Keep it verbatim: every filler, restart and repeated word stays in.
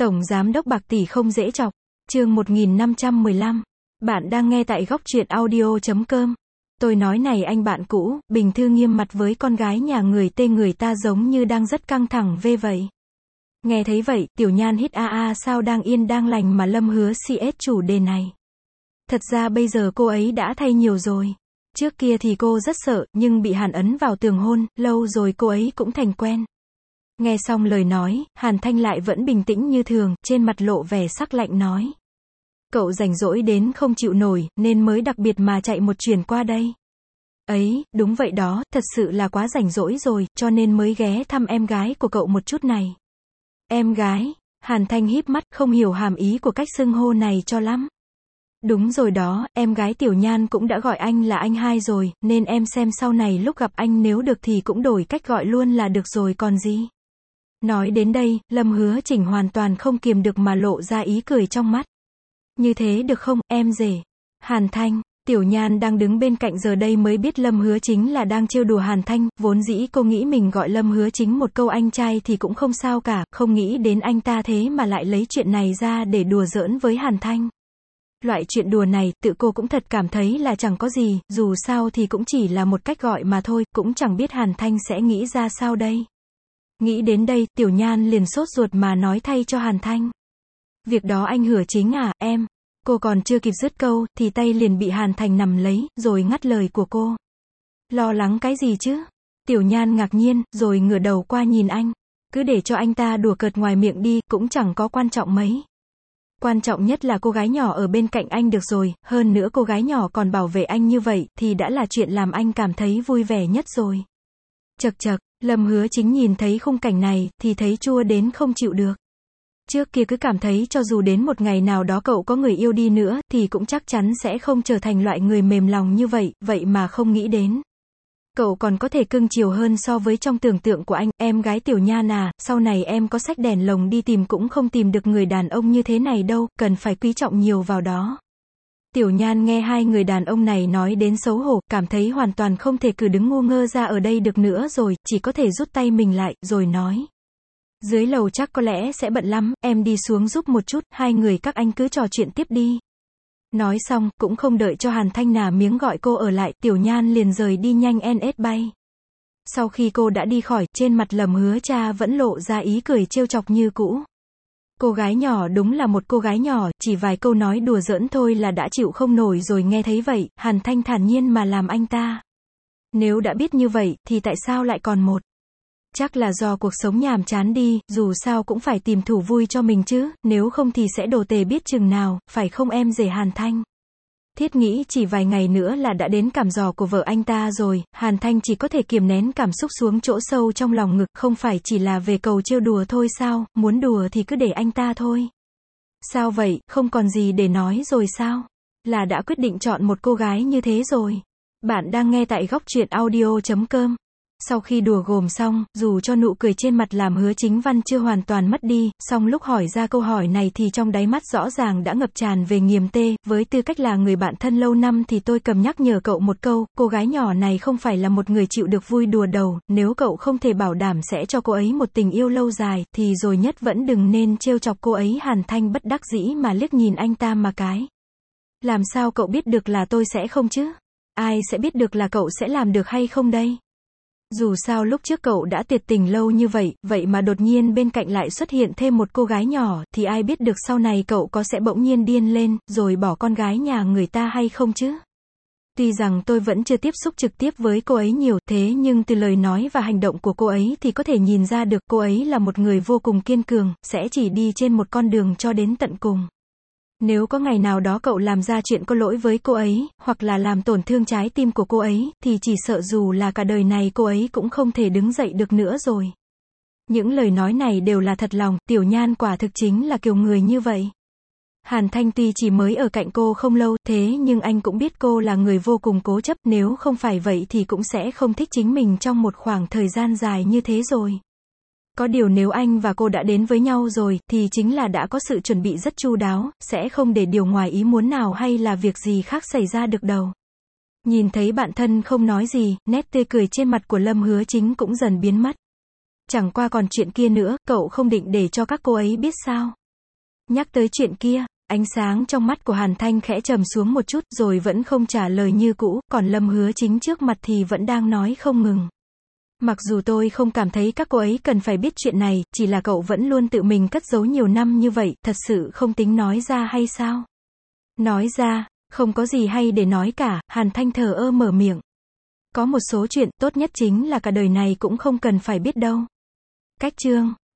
Tổng Giám đốc bạc tỷ không dễ chọc. Chương một nghìn năm trăm mười lăm. Bạn đang nghe tại góc truyện audio chấm com. Tôi nói này anh bạn cũ, Bình Thư nghiêm mặt với con gái nhà người tê người ta giống như đang rất căng thẳng vê vậy. Nghe thấy vậy, Tiểu Nhan hít a a sao đang yên đang lành mà Lâm Hứa xê ét chủ đề này. Thật ra bây giờ cô ấy đã thay nhiều rồi. Trước kia thì cô rất sợ, nhưng bị Hàn ấn vào tường hôn, lâu rồi cô ấy cũng thành quen. Nghe xong lời nói, Hàn Thanh lại vẫn bình tĩnh như thường, trên mặt lộ vẻ sắc lạnh nói. Cậu rảnh rỗi đến không chịu nổi, nên mới đặc biệt mà chạy một chuyến qua đây. Ấy, đúng vậy đó, thật sự là quá rảnh rỗi rồi, cho nên mới ghé thăm em gái của cậu một chút này. Em gái, Hàn Thanh híp mắt, không hiểu hàm ý của cách xưng hô này cho lắm. Đúng rồi đó, em gái Tiểu Nhan cũng đã gọi anh là anh hai rồi, nên em xem sau này lúc gặp anh nếu được thì cũng đổi cách gọi luôn là được rồi còn gì. Nói đến đây, Lâm Hứa Chỉnh hoàn toàn không kiềm được mà lộ ra ý cười trong mắt. Như thế được không, em rể? Hàn Thanh, Tiểu Nhan đang đứng bên cạnh giờ đây mới biết Lâm Hứa Chính là đang trêu đùa Hàn Thanh, vốn dĩ cô nghĩ mình gọi Lâm Hứa Chính một câu anh trai thì cũng không sao cả, không nghĩ đến anh ta thế mà lại lấy chuyện này ra để đùa giỡn với Hàn Thanh. Loại chuyện đùa này, tự cô cũng thật cảm thấy là chẳng có gì, dù sao thì cũng chỉ là một cách gọi mà thôi, cũng chẳng biết Hàn Thanh sẽ nghĩ ra sao đây. Nghĩ đến đây, Tiểu Nhan liền sốt ruột mà nói thay cho Hàn Thanh. Việc đó anh Hứa Chính à, em. Cô còn chưa kịp dứt câu, thì tay liền bị Hàn Thành nắm lấy, rồi ngắt lời của cô. Lo lắng cái gì chứ? Tiểu Nhan ngạc nhiên, rồi ngửa đầu qua nhìn anh. Cứ để cho anh ta đùa cợt ngoài miệng đi, cũng chẳng có quan trọng mấy. Quan trọng nhất là cô gái nhỏ ở bên cạnh anh được rồi, hơn nữa cô gái nhỏ còn bảo vệ anh như vậy, thì đã là chuyện làm anh cảm thấy vui vẻ nhất rồi. Chậc chậc, Lâm Hứa Chính nhìn thấy khung cảnh này, thì thấy chua đến không chịu được. Trước kia cứ cảm thấy cho dù đến một ngày nào đó cậu có người yêu đi nữa, thì cũng chắc chắn sẽ không trở thành loại người mềm lòng như vậy, vậy mà không nghĩ đến. Cậu còn có thể cưng chiều hơn so với trong tưởng tượng của anh, em gái Tiểu Nhan à, sau này em có xách đèn lồng đi tìm cũng không tìm được người đàn ông như thế này đâu, cần phải quý trọng nhiều vào đó. Tiểu Nhan nghe hai người đàn ông này nói đến xấu hổ, cảm thấy hoàn toàn không thể cứ đứng ngu ngơ ra ở đây được nữa rồi, chỉ có thể rút tay mình lại, rồi nói. Dưới lầu chắc có lẽ sẽ bận lắm, em đi xuống giúp một chút, hai người các anh cứ trò chuyện tiếp đi. Nói xong, cũng không đợi cho Hàn Thanh nà miếng gọi cô ở lại, Tiểu Nhan liền rời đi nhanh en ét bay. Sau khi cô đã đi khỏi, trên mặt Lâm Hứa cha vẫn lộ ra ý cười trêu chọc như cũ. Cô gái nhỏ đúng là một cô gái nhỏ, chỉ vài câu nói đùa giỡn thôi là đã chịu không nổi rồi. Nghe thấy vậy, Hàn Thanh thản nhiên mà làm anh ta. Nếu đã biết như vậy, thì tại sao lại còn một? Chắc là do cuộc sống nhàm chán đi, dù sao cũng phải tìm thủ vui cho mình chứ, nếu không thì sẽ đồ tề biết chừng nào, phải không em rể Hàn Thanh? Thiết nghĩ chỉ vài ngày nữa là đã đến cảm giò của vợ anh ta rồi, Hàn Thanh chỉ có thể kiềm nén cảm xúc xuống chỗ sâu trong lòng ngực, không phải chỉ là về cầu trêu đùa thôi sao, muốn đùa thì cứ để anh ta thôi. Sao vậy, không còn gì để nói rồi sao? Là đã quyết định chọn một cô gái như thế rồi. Bạn đang nghe tại góc truyện audio chấm com. Sau khi đùa gồm xong, dù cho nụ cười trên mặt làm Hứa Chính Văn chưa hoàn toàn mất đi, song lúc hỏi ra câu hỏi này thì trong đáy mắt rõ ràng đã ngập tràn về nghiềm tê, với tư cách là người bạn thân lâu năm thì tôi cầm nhắc nhở cậu một câu, cô gái nhỏ này không phải là một người chịu được vui đùa đầu, nếu cậu không thể bảo đảm sẽ cho cô ấy một tình yêu lâu dài, thì rồi nhất vẫn đừng nên trêu chọc cô ấy. Hàn Thanh bất đắc dĩ mà liếc nhìn anh ta mà cái. Làm sao cậu biết được là tôi sẽ không chứ? Ai sẽ biết được là cậu sẽ làm được hay không đây? Dù sao lúc trước cậu đã tuyệt tình lâu như vậy, vậy mà đột nhiên bên cạnh lại xuất hiện thêm một cô gái nhỏ, thì ai biết được sau này cậu có sẽ bỗng nhiên điên lên, rồi bỏ con gái nhà người ta hay không chứ? Tuy rằng tôi vẫn chưa tiếp xúc trực tiếp với cô ấy nhiều, thế nhưng từ lời nói và hành động của cô ấy thì có thể nhìn ra được cô ấy là một người vô cùng kiên cường, sẽ chỉ đi trên một con đường cho đến tận cùng. Nếu có ngày nào đó cậu làm ra chuyện có lỗi với cô ấy, hoặc là làm tổn thương trái tim của cô ấy, thì chỉ sợ dù là cả đời này cô ấy cũng không thể đứng dậy được nữa rồi. Những lời nói này đều là thật lòng, Tiểu Nhan quả thực chính là kiểu người như vậy. Hàn Thanh tuy chỉ mới ở cạnh cô không lâu, thế nhưng anh cũng biết cô là người vô cùng cố chấp, nếu không phải vậy thì cũng sẽ không thích chính mình trong một khoảng thời gian dài như thế rồi. Có điều nếu anh và cô đã đến với nhau rồi, thì chính là đã có sự chuẩn bị rất chu đáo, sẽ không để điều ngoài ý muốn nào hay là việc gì khác xảy ra được đâu. Nhìn thấy bạn thân không nói gì, nét tươi cười trên mặt của Lâm Hứa Chính cũng dần biến mất. Chẳng qua còn chuyện kia nữa, cậu không định để cho các cô ấy biết sao? Nhắc tới chuyện kia, ánh sáng trong mắt của Hàn Thanh khẽ trầm xuống một chút, rồi vẫn không trả lời như cũ, còn Lâm Hứa Chính trước mặt thì vẫn đang nói không ngừng. Mặc dù tôi không cảm thấy các cô ấy cần phải biết chuyện này, chỉ là cậu vẫn luôn tự mình cất giấu nhiều năm như vậy, thật sự không tính nói ra hay sao? Nói ra, không có gì hay để nói cả, Hàn Thanh thờ ơ mở miệng. Có một số chuyện, tốt nhất chính là cả đời này cũng không cần phải biết đâu. Cách chương